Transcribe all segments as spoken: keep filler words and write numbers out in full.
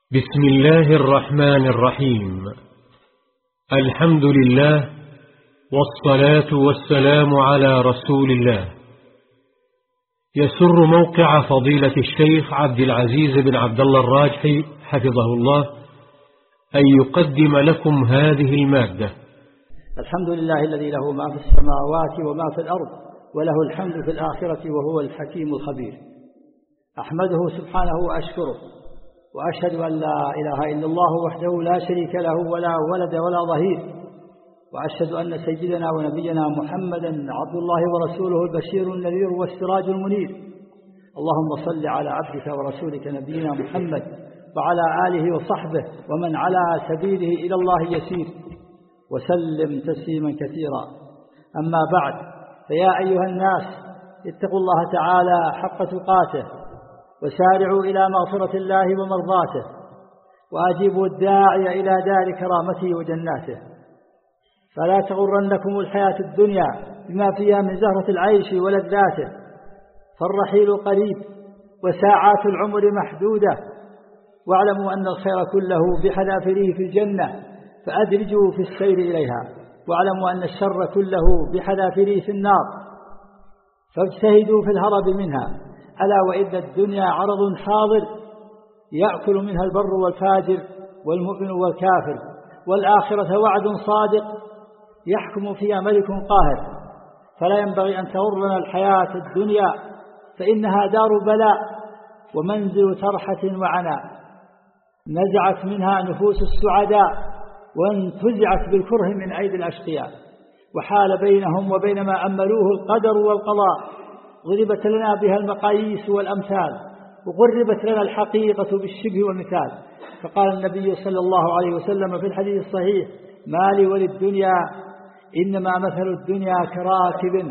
بسم الله الرحمن الرحيم. الحمد لله والصلاة والسلام على رسول الله. يسر موقع فضيلة الشيخ عبد العزيز بن عبد الله الراجحي حفظه الله أن يقدم لكم هذه المادة. الحمد لله الذي له ما في السماوات وما في الأرض وله الحمد في الآخرة وهو الحكيم الخبير. أحمده سبحانه وأشكره، وأشهد أن لا إله إلا الله وحده لا شريك له ولا ولد ولا ظهير، وأشهد أن سيدنا ونبينا محمدا عبد الله ورسوله البشير النذير والسراج المنير. اللهم صل على عبدك ورسولك نبينا محمد وعلى آله وصحبه ومن على سبيله إلى الله يسير، وسلم تسليما كثيرا. أما بعد، فيا أيها الناس اتقوا الله تعالى حق تقاته، وسارعوا إلى مغفرة الله ومرضاته، وأجيبوا الداعي إلى دار كرامته وجناته. فلا تغرنكم الحياة الدنيا بما فيها من زهرة العيش ولذاته، فالرحيل قريب وساعات العمر محدودة. واعلموا أن الخير كله بحذافيره في الجنة، فأدرجوا في السير إليها. واعلموا أن الشر كله بحذافيره في النار، فاجتهدوا في الهرب منها. ألا وإن الدنيا عرض حاضر يأكل منها البر والفاجر والمؤمن والكافر، والآخرة وعد صادق يحكم فيها ملك قاهر. فلا ينبغي أن تغرنا الحياة الدنيا، فإنها دار بلاء ومنزل ترحة وعناء. نزعت منها نفوس السعداء وانتزعت بالكره من أيدي الأشقياء، وحال بينهم وبين ما أملوه القدر والقضاء. ضربت لنا بها المقاييس والأمثال، وقربت لنا الحقيقة بالشبه والمثال. فقال النبي صلى الله عليه وسلم في الحديث الصحيح: ما لي وللدنيا إنما مثل الدنيا كراكب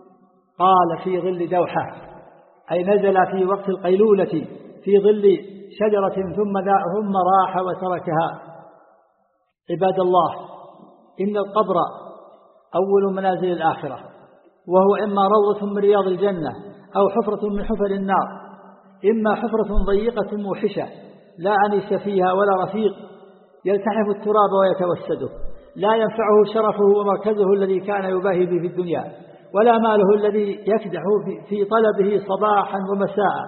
قال في ظل دوحة، أي نزل في وقت القيلولة في ظل شجرة ثم ثم راح وتركها. عباد الله، إن القبر أول منازل الآخرة، وهو إما روضة من رياض الجنة أو حفرة من حفر النار. إما حفرة ضيقة موحشة لا أنيس فيها ولا رفيق يلتحف التراب ويتوسده، لا ينفعه شرفه ومركزه الذي كان يباهي به في الدنيا، ولا ماله الذي يكدح في طلبه صباحا ومساء،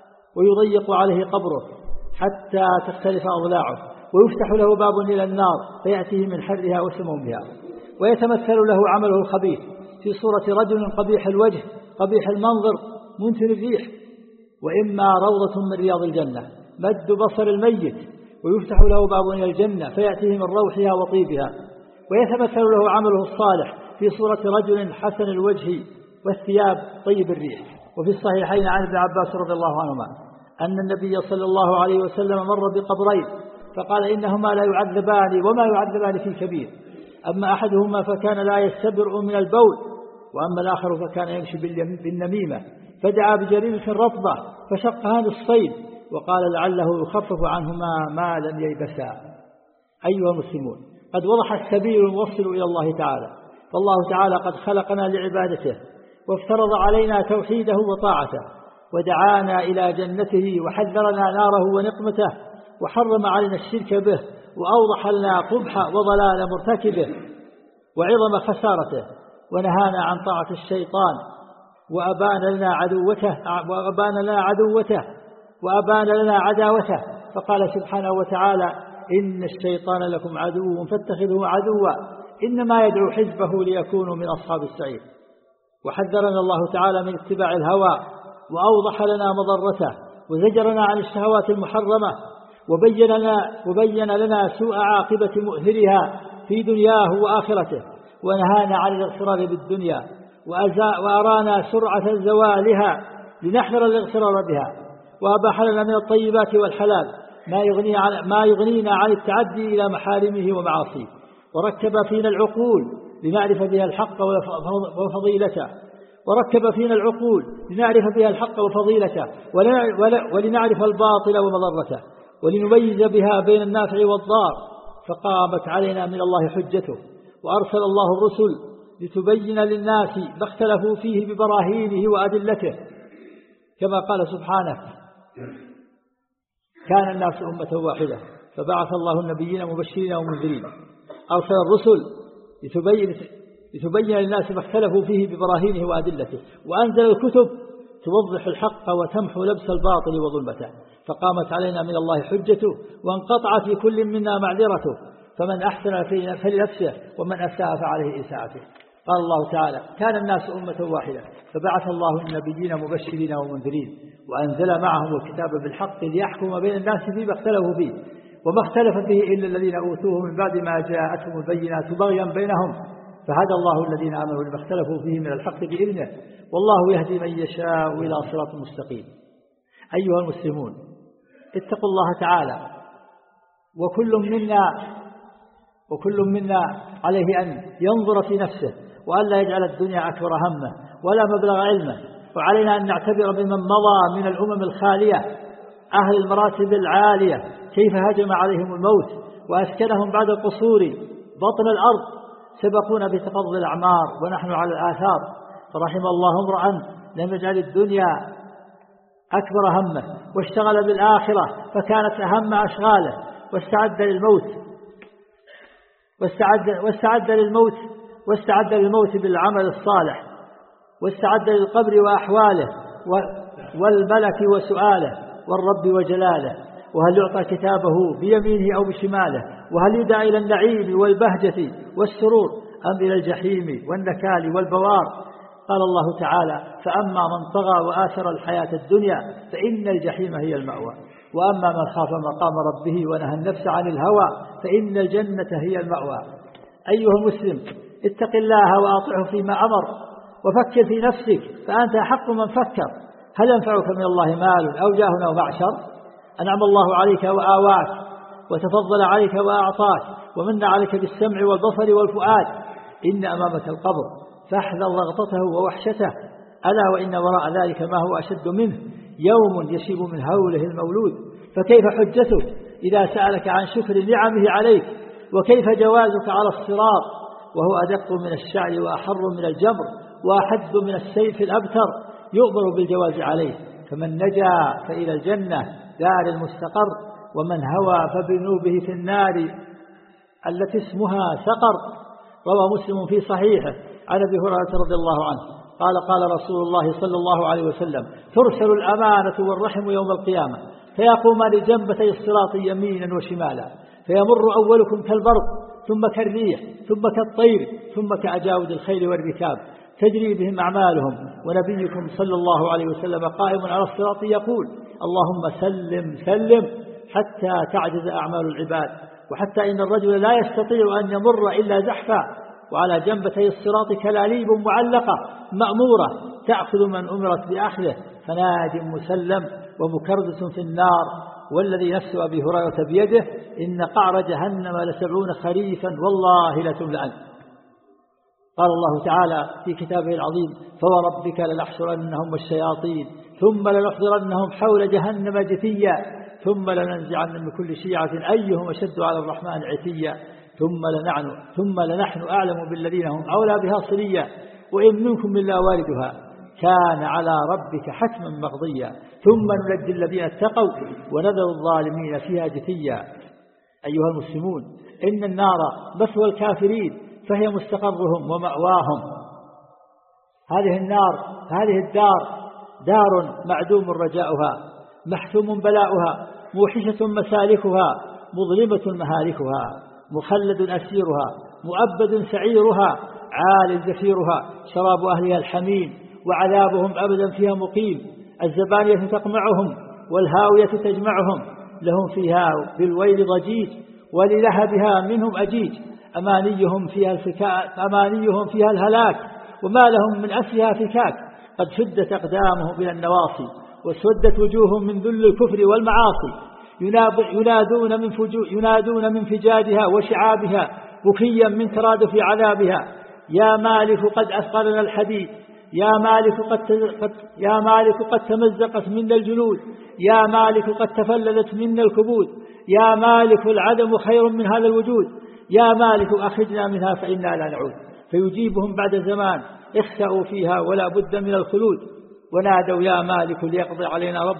ويضيق عليه قبره حتى تختلف أضلاعه، ويفتح له باب إلى النار فيأتيه من حرها وسمومها، ويتمثل له عمله الخبيث في صورة رجل قبيح الوجه قبيح المنظر منتن الريح. وإما روضة من رياض الجنة مد بصر الميت، ويفتح له باب إلى الجنة فيأتيه من روحها وطيبها، ويتمثل له عمله الصالح في صورة رجل حسن الوجه والثياب طيب الريح. وفي الصحيحين عن ابن عباس رضي الله عنهما أن النبي صلى الله عليه وسلم مر بقبرين فقال: إنهما لا يعذبان وما يعذبان في كبير، أما أحدهما فكان لا يستبرئ من البول، وأما الآخر فكان يمشي بالنميمة، فدعا بجريمة رطبة فشقها نصفين، وقال لعله يخفف عنهما ما لم ييبسا. أيها المسلمون، قد وضح السبيل الموصل إلى الله تعالى، فالله تعالى قد خلقنا لعبادته، وافترض علينا توحيده وطاعته، ودعانا إلى جنته، وحذرنا ناره ونقمته، وحرم علينا الشرك به، وأوضح لنا قبح وضلال مرتكبه وعظم خسارته، ونهانا عن طاعة الشيطان، وأبان لنا عدوته وأبان لنا عدوته وأبان لنا عداوته. فقال سبحانه وتعالى: إن الشيطان لكم عدو فاتخذوه عدوا إنما يدعو حزبه ليكونوا من أصحاب السعير. وحذرنا الله تعالى من اتباع الهوى، وأوضح لنا مضرته، وزجرنا عن الشهوات المحرمة، وبين لنا, وبين لنا سوء عاقبة مؤثرها في دنياه وآخرته، ونهانا عن الاغترار بالدنيا، وأرانا سرعة زوالها لنحذر الاغترار بها، وأباح لنا من الطيبات والحلال ما, يغني عن ما يغنينا عن التعدي إلى محارمه ومعاصيه، وركب فينا العقول لنعرف بها الحق وفضيلته وركب فينا العقول لنعرف بها الحق وفضيلته ولنعرف الباطل ومضرته، ولنميز بها بين النافع والضار. فقامت علينا من الله حجته، وأرسل الله الرسل لتبين للناس ما اختلفوا فيه ببراهينه وأدلته، كما قال سبحانه: كان الناس أمة واحدة فبعث الله النبيين مبشرين ومنذرين، أرسل الرسل لتبين, لتبين للناس ما اختلفوا فيه ببراهينه وأدلته، وأنزل الكتب توضح الحق وتمحو لبس الباطل وظلمته، فقامت علينا من الله حجته وانقطعت لكل منا معذرته، فمن أحسن فلنفسه ومن أساء فعليه إساءته. قال الله تعالى: كان الناس أمة واحدة فبعث الله النبيين مبشرين ومنذرين وأنزل معهم الكتاب بالحق ليحكم بين الناس فيما اختلفوا فيه، وما اختلف فيه إلا الذين أوتوه من بعد ما جاءتهم البينات بغيا بينهم، فهدى الله الذين آمنوا لما اختلفوا فيه من الحق بإذنه، والله يهدي من يشاء إلى صراط مستقيم. أيها المسلمون، اتقوا الله تعالى، وكل منا وكل منا عليه أن ينظر في نفسه وأن لا يجعل الدنيا أكبر همه ولا مبلغ علمه، وعلينا أن نعتبر بمن مضى من الأمم الخالية أهل المراتب العالية كيف هجم عليهم الموت وأسكنهم بعد القصور بطن الأرض، سبقونا بتقضي الأعمار ونحن على الآثار، فرحم الله امرأ لم يجعل الدنيا أكبر همه واشتغل بالآخرة فكانت أهم أشغاله، واستعد للموت واستعد, واستعد للموت واستعد للموت بالعمل الصالح، واستعد للقبر وأحواله والملك وسؤاله والرب وجلاله، وهل يعطى كتابه بيمينه أو بشماله، وهل يدعى إلى النعيم والبهجة والسرور أم إلى الجحيم والنكال والبوار. قال الله تعالى: فأما من طغى وآثر الحياة الدنيا فإن الجحيم هي المأوى، وأما من خاف مقام ربه ونهى النفس عن الهوى فإن الجنة هي المأوى. أيها المسلم، اتق الله وأطعه فيما أمر، وفكر في نفسك فأنت أحق من فكر. هل ينفعك من الله مال أو جاه أو معشر؟ أنعم الله عليك وآواك وتفضل عليك وأعطاك ومن عليك بالسمع والبصر والفؤاد. إن أمامك القبر فاحذر لغطته ووحشته، ألا وإن وراء ذلك ما هو أشد منه، يوم يشيب من هوله المولود. فكيف حجته إذا سألك عن شكر نعمه عليك؟ وكيف جوازك على الصراط وهو أدق من الشعر وأحر من الجمر وأحد من السيف الأبتر، يؤمر بالجواز عليه. فمن نجا فإلى الجنة دار المستقر، ومن هوى فبذنوبه في النار التي اسمها سقر. روى مسلم في صحيحه عن أبي هريرة رضي الله عنه قال: قال رسول الله صلى الله عليه وسلم: ترسل الأمانة والرحم يوم القيامة فيقومان لجنبتي الصراط يمينا وشمالا، فيمر أولكم كالبرق ثم كالريح ثم كالطير ثم كأجاود الخيل والركاب تجري بهم أعمالهم، ونبيكم صلى الله عليه وسلم قائم على الصراط يقول: اللهم سلم سلم حتى تعجز أعمال العباد، وحتى إن الرجل لا يستطيع أن يمر إلا زحفا، وعلى جنبتي الصراط كلاليب معلقة مأمورة تأخذ من أمرت بأخذه، فناد مسلم ومكردس في النار، والذي نفس أبي هريرة بيده إن قعر جهنم لسبعون خريفا والله لتملأن. قال الله تعالى في كتابه العظيم: فوربك لنحشرنهم والشياطين ثم لنحضرنهم حول جهنم جثيا ثم لننزعن من كل شيعة أيهم أشد على الرحمن عتيا ثم لنحن, ثم لنحن أعلم بالذين هم أولى بها صليا وإن منكم إلا واردها كان على ربك حتما مقضيا ثم ننجي الذين اتقوا ونذر الظالمين فيها جثيا. أيها المسلمون، إن النار مثوى الكافرين فهي مستقرهم ومأواهم. هذه النار هذه الدار دار معدوم رجاؤها، محثوم بلاؤها، موحشة مسالكها، مظلمة مهالكها، مخلد أسيرها، مؤبد سعيرها، عال زفيرها، شراب أهلها الحميم، وعذابهم أبدا فيها مقيم. الزبانية تقمعهم والهاوية تجمعهم، لهم فيها بالويل ضجيج وللهبها منهم أجيج. أمانيهم فيها الفكاك أمانيهم فيها الهلاك، وما لهم من أسلها فكاك. قد شدت أقدامهم إلى النواصي وسودت وجوههم من ذل الكفر والمعاصي، ينادون من, فجو ينادون من فجادها وشعابها بكيا من ترادف عذابها: يا مالك قد أثقلنا الحديد، يا مالك قد, قد يا مالك قد تمزقت منا الجلود، يا مالك قد تفللت منا الكبود، يا مالك العدم خير من هذا الوجود، يا مالك أخرجنا منها فإنا لا نعود. فيجيبهم بعد زمان: اخسأوا فيها ولا بد من الخلود. ونادوا: يا مالك ليقضي علينا ربك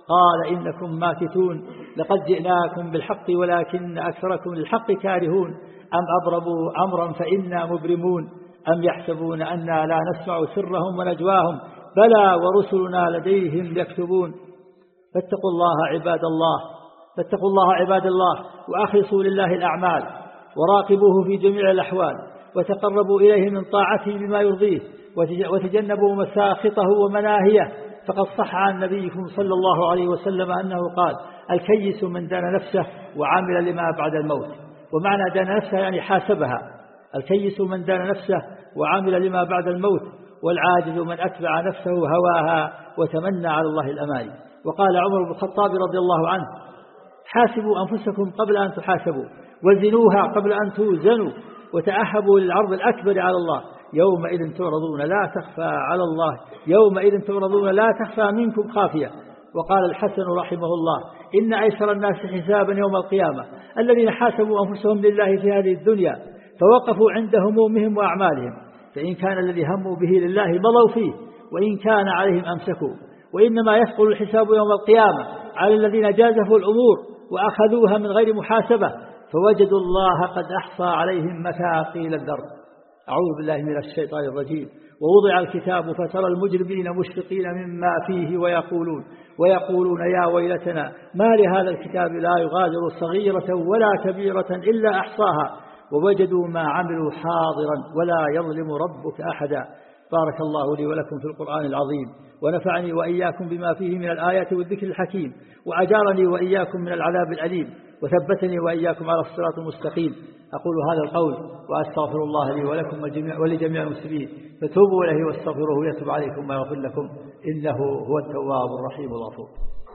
قال إنكم ماكثون لقد جئناكم بالحق ولكن أكثركم للحق كارهون أم أبرموا أمرا فإنا مبرمون أم يحسبون أنا لا نسمع سرهم ونجواهم بلى ورسلنا لديهم يكتبون فاتقوا الله عباد الله فاتقوا الله عباد الله وأخلصوا لله الأعمال وراقبوه في جميع الأحوال وتقربوا إليه من طاعته بما يرضيه وتجنبوا مساخطه ومناهيه فقد صح عن نبيكم صلى الله عليه وسلم أنه قال الكيس من دان نفسه وعمل لما بعد الموت. ومعنى دان نفسه يعني حاسبها. الكيس من دان نفسه وعمل لما بعد الموت والعاجز من أتبع نفسه هواها وتمنى على الله الأماني. وقال عمر بن الخطاب رضي الله عنه حاسبوا أنفسكم قبل أن تحاسبوا وزنوها قبل أن توزنوا وتأهبوا للعرض الأكبر على الله يومئذ تعرضون لا تخفى على الله يومئذ تعرضون لا تخفى منكم خافية. وقال الحسن رحمه الله إن أيسر الناس حسابا يوم القيامة الذين حاسبوا أنفسهم لله في هذه الدنيا فوقفوا عند همومهم وأعمالهم فإن كان الذي هموا به لله مضوا فيه وإن كان عليهم أمسكوا وإنما يثقل الحساب يوم القيامة على الذين جازفوا الأمور وأخذوها من غير محاسبة فوجدوا الله قد أحصى عليهم مثاقيل الذر. أعوذ بالله من الشيطان الرجيم. ووضع الكتاب فترى المجرمين مشفقين مما فيه ويقولون ويقولون يا ويلتنا ما لهذا الكتاب لا يغادر صغيرة ولا كبيرة إلا أحصاها ووجدوا ما عملوا حاضرا ولا يظلم ربك أحدا. بارك الله لي ولكم في القرآن العظيم ونفعني وإياكم بما فيه من الآيات والذكر الحكيم وأجارني وإياكم من العذاب الأليم وثبتني وإياكم على الصراط المستقيم. أقول هذا القول وأستغفر الله لي ولكم ولجميع المسلمين فتوبوا إليه واستغفروه يتوب عليكم ويغفر لكم إنه هو التواب الرحيم الغفور.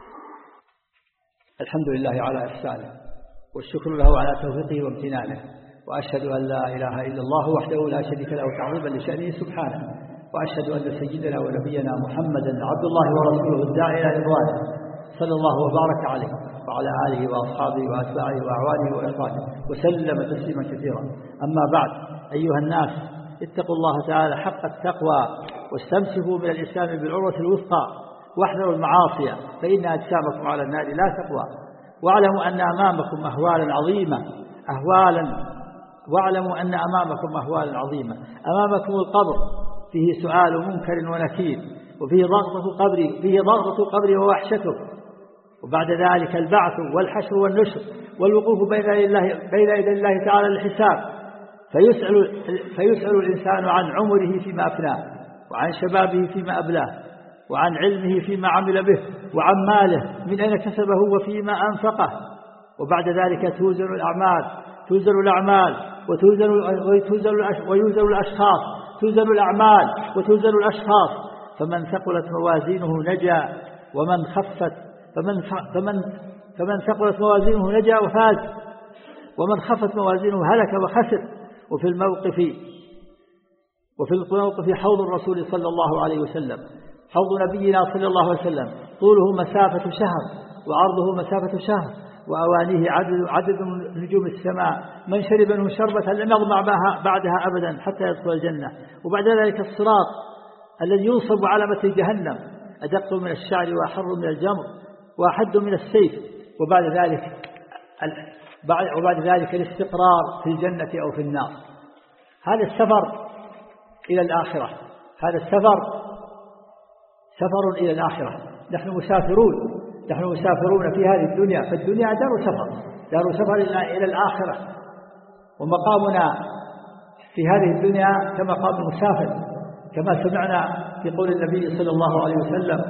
الحمد لله على إحسانه والشكر له على توفيقه وامتنانه وأشهد أن لا إله إلا الله وحده لا شريك له تعظيما لشأنه سبحانه وأشهد أن سيدنا ونبينا محمدا عبد الله ورسوله الداعي إلى رضوانه صلى الله وبارك عليه وعلى آله وأصحابه وأتباعه وأعوانه وإخوانه وسلم تسليما كثيرا. أما بعد أيها الناس اتقوا الله تعالى حق التقوى واستمسكوا من الإسلام بالعروة الوثقى واحذروا المعاصي فإن أجسامكم على النار لا تقوى واعلموا أن أمامكم أهوالا عظيمة أهوالا واعلموا أن أمامكم أهوالا عظيمة. أمامكم القبر فيه سؤال منكر ونكير وفيه ضغطة قبري فيه ضغطة قبري ووحشته وبعد ذلك البعث والحشر والنشر والوقوف بين الله بين يدي الله تعالى للحساب فيسأل فيسأل الإنسان عن عمره فيما أفناه وعن شبابه فيما أبلاه وعن علمه فيما عمل به وعن ماله من أين كسبه وفيما أنفقه. وبعد ذلك توزن الأعمال توزن الأعمال وتوزن ويوزن الأشخاص توزن الأعمال وتوزن الأشخاص فمن ثقلت موازينه نجا ومن خفت فمن فمن فمن ثقلت موازينه نجا وفاز ومن خفت موازينه هلك وخسر. وفي الموقف وفي الموقف حوض الرسول صلى الله عليه وسلم حوض نبينا صلى الله عليه وسلم طوله مسافة شهر وعرضه مسافة شهر وأوانيه عدد, عدد نجوم السماء من شرب منه شربة لم يظمع بعدها أبدا حتى يدخل الجنة. وبعد ذلك الصراط الذي ينصب على متن جهنم أدق من الشعر وأحر من الجمر وأحد من السيف. وبعد ذلك وبعد ذلك الاستقرار في الجنة أو في النار. هذا السفر إلى الآخرة هذا السفر سفر إلى الآخرة. نحن مسافرون نحن مسافرون في هذه الدنيا فالدنيا دار سفر دار سفر إلى الآخرة ومقامنا في هذه الدنيا كمقام المسافر كما سمعنا في قول النبي صلى الله عليه وسلم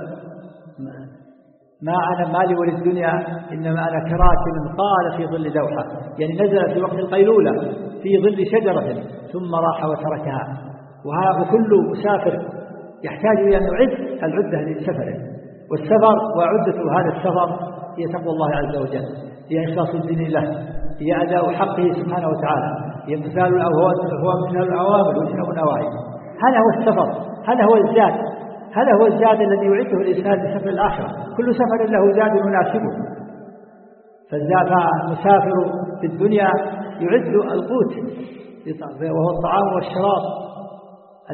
ما أنا مالي وللدنيا إنما أنا كراكب قال في ظل دوحة يعني نزل في وقت القيلولة في ظل شجرة ثم راح وتركها. وكل مسافر يحتاج إلى أن يعد العدة لسفره والسفر وعدة هذا السفر هي تقوى الله عز وجل هي إخلاص الدين له هي أداء حقه سبحانه وتعالى هي امتثال هو امتثال الأوامر واجتناب النواهي. هذا هو السفر هذا هو الزاد هذا هو الزاد الذي يعده الإنسان لسفر الآخرة. كل سفر له زاد يناسبه فالمسافر في الدنيا يعد القوت وهو الطعام والشراب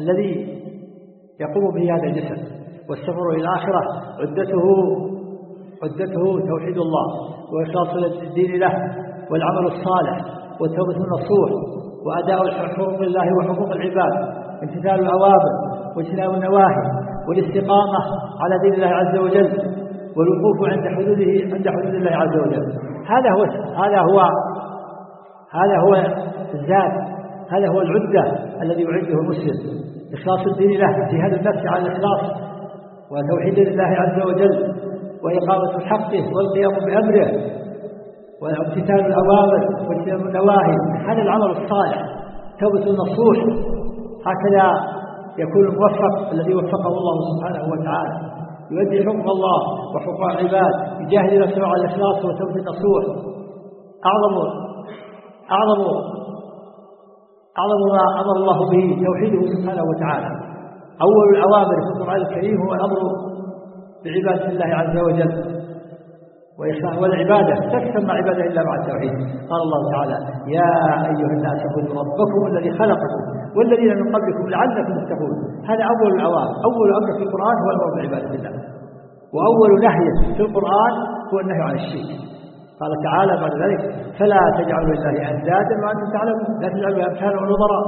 الذي يقوم به هذا الجسد. والسفر إلى الآخرة عدته عدته توحيد الله وإخلاص الدين له والعمل الصالح والتوبة النصوح وأداء حقوق الله وحقوق العباد، امتثال الأوامر واجتناب النواهي والاستقامة على دين الله عز وجل والوقوف عند حدوده عند حدود الله عز وجل. هذا هو هذا هو هذا هو الزاد، هذا هو العدة الذي يعده المسلم، إخلاص الدين له، جهاد النفس على الإخلاص وتوحيد الله عز وجل وإقامة حقه والقيام بأمره وامتثال الأوامر واجتناب النواهي. هذا العمل الصالح، توبة النصوح. هكذا يكون الموفق الذي وفقه الله سبحانه وتعالى، يؤدي حكم الله وحقوق العباد، يجاهد نفسه على الإخلاص وتوبة النصوح. أعظم أعظم أعظم ما أمر الله به توحيده سبحانه وتعالى. أول الأوامر في القرآن الكريم هو الأمر بعبادة الله عز وجل والعبادة لا تسمى عبادة إلا مع التوحيد. قال الله تعالى: يا أيها الناس اعبدوا ربكم الذي خلقكم والذين من قبلكم لعلكم تتقون. هذا أول الأوامر. أول أمر في القرآن هو الأمر بعبادة الله، وأول نهي في القرآن هو النهي عن الشرك. قال تعالى بعد ذلك: فلا تجعلوا لله أندادا وأنتم تعلمون، لا تجعلوا أمثالا ونظرا.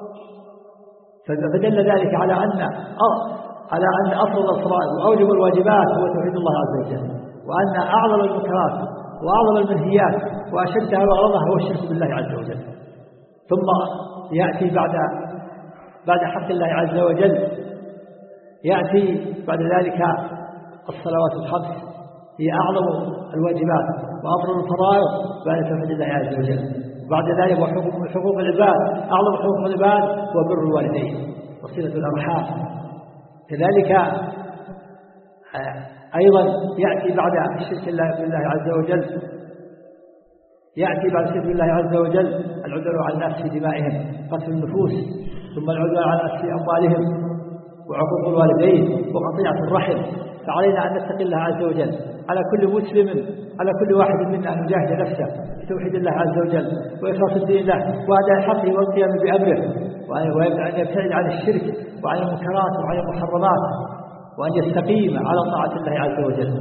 فدل ذلك على أن على أن أفضل الفرائض وأوجب الواجبات هو توحيد الله عز وجل، وأن أعظم المنكرات وأعظم المنهيات وأشدها وأغلظها هو الشرك بالله عز وجل. ثم يأتي بعد بعد حق الله عز وجل يأتي بعد ذلك الصلوات الخمس، هي أعظم الواجبات وأفضل الفرائض بعد توحيد الله عز وجل. وبعد ذلك وحقوق حقوق العباد، أعظم حقوق العباد هو بر الوالدين وصلة الأرحام. كذلك أيضا يأتي بعد الشرك بالله عز وجل يأتي بعد الشرك بالله عز وجل العدوان على الناس في دمائهم، قتل النفوس، ثم العدوان على الناس في أموالهم، وعقوق الوالدين وقطيعة الرحم. فعلينا أن نتقي الله عز وجل. على كل مسلم، على كل واحد منا أن يجاهد نفسه في توحيد الله عز وجل وإخلاص الدين له وأداء حقه والقيام بأمره، وأن يبتعد عن الشرك وعن المنكرات وعن المحرمات، وأن يستقيم على طاعة الله عز وجل.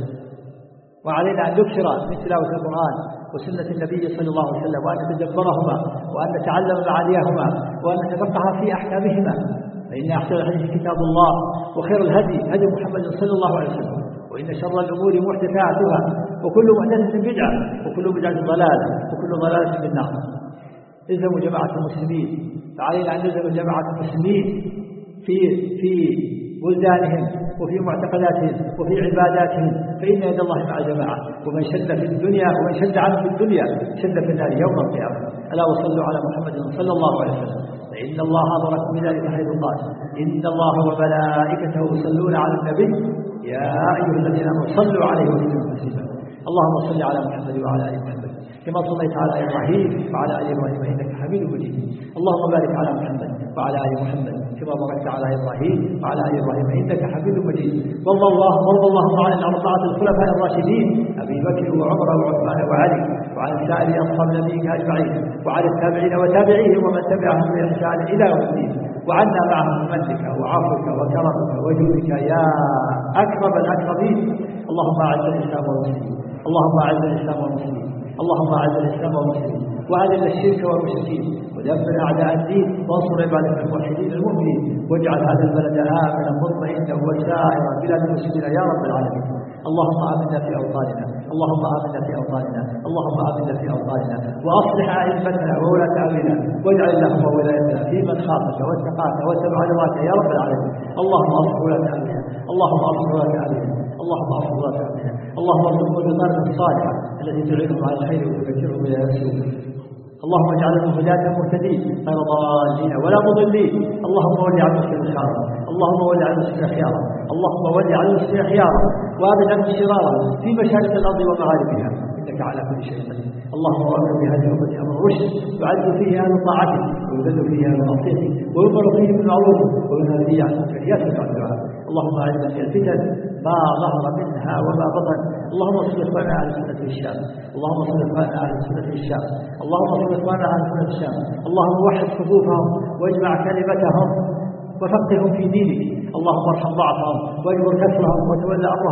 وعلينا أن نكثر من تلاوة القرآن وسنة النبي صلى الله عليه وسلم، وأن نتدبرهما وأن نتعلم معانيهما وأن نتفقه في أحكامهما. فإن أحسن الحديث كتاب الله وخير الهدي هدي محمد صلى الله عليه وسلم، وإن شر الأمور محدثاتها وكل محدثة بدعة وكل بدعة ضلالة وكل ضلالة في النار. الزموا جماعة المسلمين، فعلينا أن نلزم جماعة المسلمين في في بلدانهم وفي معتقداتهم وفي عباداتهم، فإن يد الله مع الجماعة، ومن شد في الدنيا ومن شد عنه في الدنيا شد في النار يوم القيامة. ألا وصلوا على محمد صلى الله عليه وسلم، فإن الله أمركم بذلك حيث قال: إن الله وملائكته يصلون على النبي يا أيها الذين آمنوا صلوا عليه وسلموا تسليما. اللهم صل على محمد وعلى آل محمد كما صليت على إبراهيم وعلى آل إبراهيم إنك حميد مجيد. اللهم بارك على محمد وعلى آل محمد كما باركت على إبراهيم وعلى آل إبراهيم إنك حميد مجيد. وارض الله وارض اللهم عن الأربعة الخلفاء الراشدين أبي بكر وعمر وعثمان وعلي، وعن سائر أصحاب نبيك أجمعين، وعلى التابعين وتابعيهم ومن تبعهم بإحسان إلى يوم الدين، وعنا معهم بمنك وعفوك وكرمك وجودك يا أكرم الأكرمين. اللهم أعز الإسلام والمسلمين، اللهم أعز الإسلام والمسلمين، اللهم أعز الإسلام والمسلمين، وأذل الشرك والمشركين، ودمر أعداء الدين، وانصر عبادك الموحدين المؤمنين، واجعل هذا البلد آمنا مطمئنا وسائر بلاد المسلمين يا رب العالمين. اللهم آمنا في أوطاننا، اللهم آمنا في أوطاننا، اللهم آمنا في أوطاننا، وأصلح أئمتنا وولاة أمرنا، واجعل اللهم ولايتنا في من خافك واتقاك واتبع رضاك يا رب العالمين. اللهم أصلح ولاة أمرنا، اللهم أصلح ولاة أمرنا، اللهم أصلح ولاة أمرنا، اللهم ارزقهم بالطريقة الصالحة التي تعينهم على الخير وتذكرهم إلى السوء. اللهم اجعلهم هداة مهتدين غير ضالين ولا مضلين. اللهم ول على المسلمين خيارا، اللهم ول على المسلمين خيارا، اللهم ول على المسلمين خيارا، وابعد عنهم شرارا في مشارق الارض ومغاربها، انك على كل شيء قدير. اللهم امر بهذه الامه امر رشد، يعز فيه اهل طاعتك ويذل فيه اهل معصيتك، ويؤمر فيه بالمعروف وينهى فيه عن المنكر يا سميع الدعاء. اللهم اعنا في الفتن ما ظهر منها وما بطن. اللهم اصلح اخواننا اهل السنه في الشام، اللهم اصلح اخواننا اهل السنه في الشام، اللهم اصلح اخواننا اهل السنه في الشام، اللهم وحد صفوفهم واجمع كلمتهم وفقههم في دينك. اللهم ارحم ضعفهم واجبر كسرهم وتولى امرهم.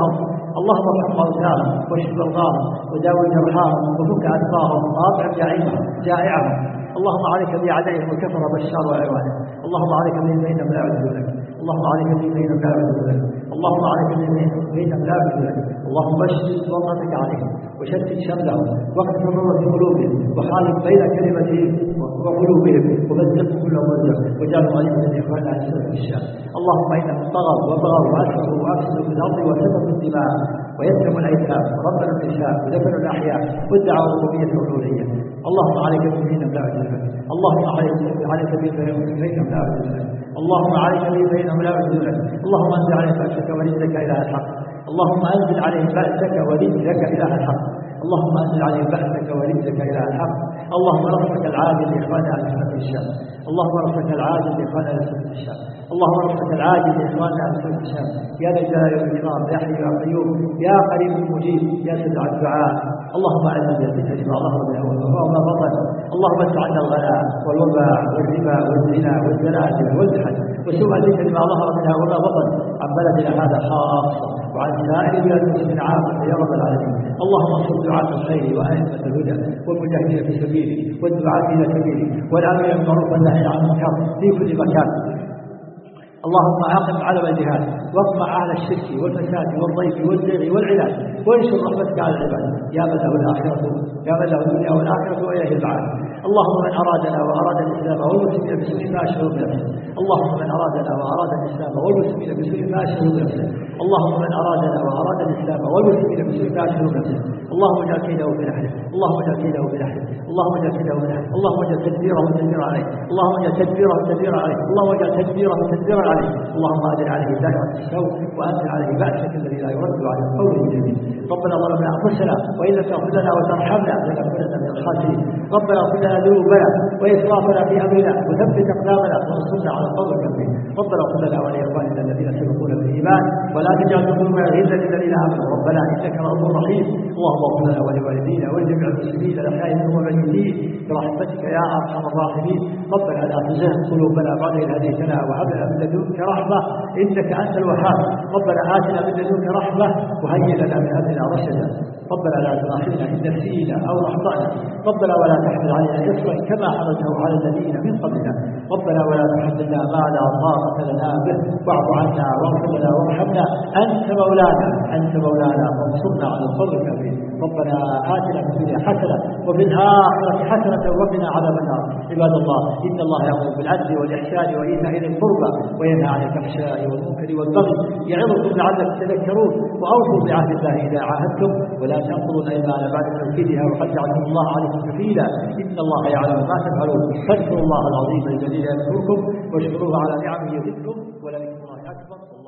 اللهم ارحم موتاهم واشف مرضاهم وداوي جرحاهم وفك أسفارهم وأطعم جائعهم. اللهم عليك بأعدائهم وكفر بشار وعوانه. اللهم عليك بهم فإنهم لا يعبدون لك. اللهم عليك بهم فإنهم لا يعبدون لك. اللهم عليك بهم فإنهم لا يعبدون لك. اللهم اشدد وطأتك عليهم وشتت شملهم واقذف الضر في قلوبهم وخالف بين كلمتهم وقلوبهم ومزقهم كل ممزق وجعلهم عليهم من إخواننا عن سبب الشام. اللهم إنهم طغوا وبغوا وأسروا وأفسدوا في الأرض وسفكوا الدماء ويتموا الأيتام وربنا النساء ودفنوا الأحياء وادعوا الربوبية والألوهية. اللهم عليك بهم فإنهم لا يعبدون لك. اللهم عليك بهم فإنهم لا يعبدون لك. اللهم عليك بهم فإنهم لا يعبدون لك. اللهم أنزل عليهم بأسك ورزقك إله الحق. اللهم أنزل عليهم بأسك ورزقك إله الحق. اللهم أنزل عليهم بأسك ورزقك إله الحق. اللهم رحمك العاجل لإخواننا على سنة الشام. اللهم رحمك العاجل لإخواننا على سنة الشام. اللهم رحمك العاجل لإخواننا على سنة الشام. يا ذا الجلال والإكرام يا حي يا قيوم يا قريب مجيب يا سميع الدعاء. اللهم أعنا بالفتن ما ظهر منها وما بطن. اللهم ادفع عنا الغلاء والوباء والربا والزنا والزلازل والجهل وسوء الذكر ما ظهر منها وما بطن عن بلدنا هذا خاصة وعن سائر بلاد المسلمين عامة يا رب العالمين. اللهم انصر دعاة الخير وأئمة الهدى والمجاهدين في سبيله والدعاة إلى سبيله والآمرين بالمعروف والنهي عن المنكر في كل مكان. اللهم أقم علم الجهاد واقمع أهل الشرك والفساد والضيف والزيغ والعناد وانشر رحمتك على العباد يا من له الآخرة يا من له الدنيا والآخرة وإليه المعاد. اللهم من أرادنا وأراد الإسلام والمسلمين بسوء فأشهر بنفسه. اللهم من أرادنا وأراد الإسلام والمسلمين بسوء فأشهر بنفسه. اللهم من أرادنا وأراد الإسلام والمسلمين بسوء فأشهر بنفسه. اللهم اجعل كيده في نحره. اللهم اجعل كيده في نحره. اللهم اجعل كيده في نحره. اللهم اجعل تدبيره تدبيرا عليه. اللهم اجعل تدبيره تدبيرا عليه. اللهم اجعل تدبيره تدبيرا عليه. اللهم أدر عليه دائرة السوء وأنزل عليه بأسك الذي لا يرد على القول الجميل. ربنا ظلمنا أنفسنا وإن لم تغفر لنا وترحمنا لنكونن من الخاسرين. ربنا اغفر لنا ذنوبنا وإسرافنا في أمرنا وثبت أقدامنا وانصرنا على القوم الكافرين. ربنا اغفر لنا ولإخواننا الذين سبقونا بالإيمان ولا تجعل قلوبنا غلا للذين آمنوا ربنا إنك رؤوف رحيم. اللهم اغفر لنا ولوالدينا ولجميع المسلمين الأحياء منهم والميتين برحمتك يا أرحم الراحمين. ربنا لا تزغ قلوبنا بعد إذ هديتنا وهب لنا من لدنك رحمة إنك أنت الوهاب. ربنا آتنا من لدنك رحمة وهيئ لنا من أمرنا رشدا. ربنا لا تؤاخذنا إن نسينا أو أخطأنا. ربنا ولا تحمل علينا إصرا كما حملته على الذين من قبلنا. ربنا ولا تحملنا ما لا طاقة لنا به واعف عنا واغفر لنا وارحمنا أنت مولانا أنت مولانا وانصرنا على القوم الكافرين. ربنا آتنا في الدنيا حسنة وفي الآخرة حسنة وقنا عذاب النار. عباد الله إن الله يأمر بالعدل والإحسان وإيتاء ذي القربى وينهى عن الفحشاء والمنكر والبغي يعظكم لعلكم تذكرون. وأوفوا بعهد الله إذا عاهدتم ولا تنقضوا الأيمان بعد توكيدها وقد جعلكم الله عليكم كفيلا إن الله يعلم ما تفعلون. فاذكروا الله العظيم الجليل يذكركم واشكروه على نعمه يزدكم ولذكر الله أكبر.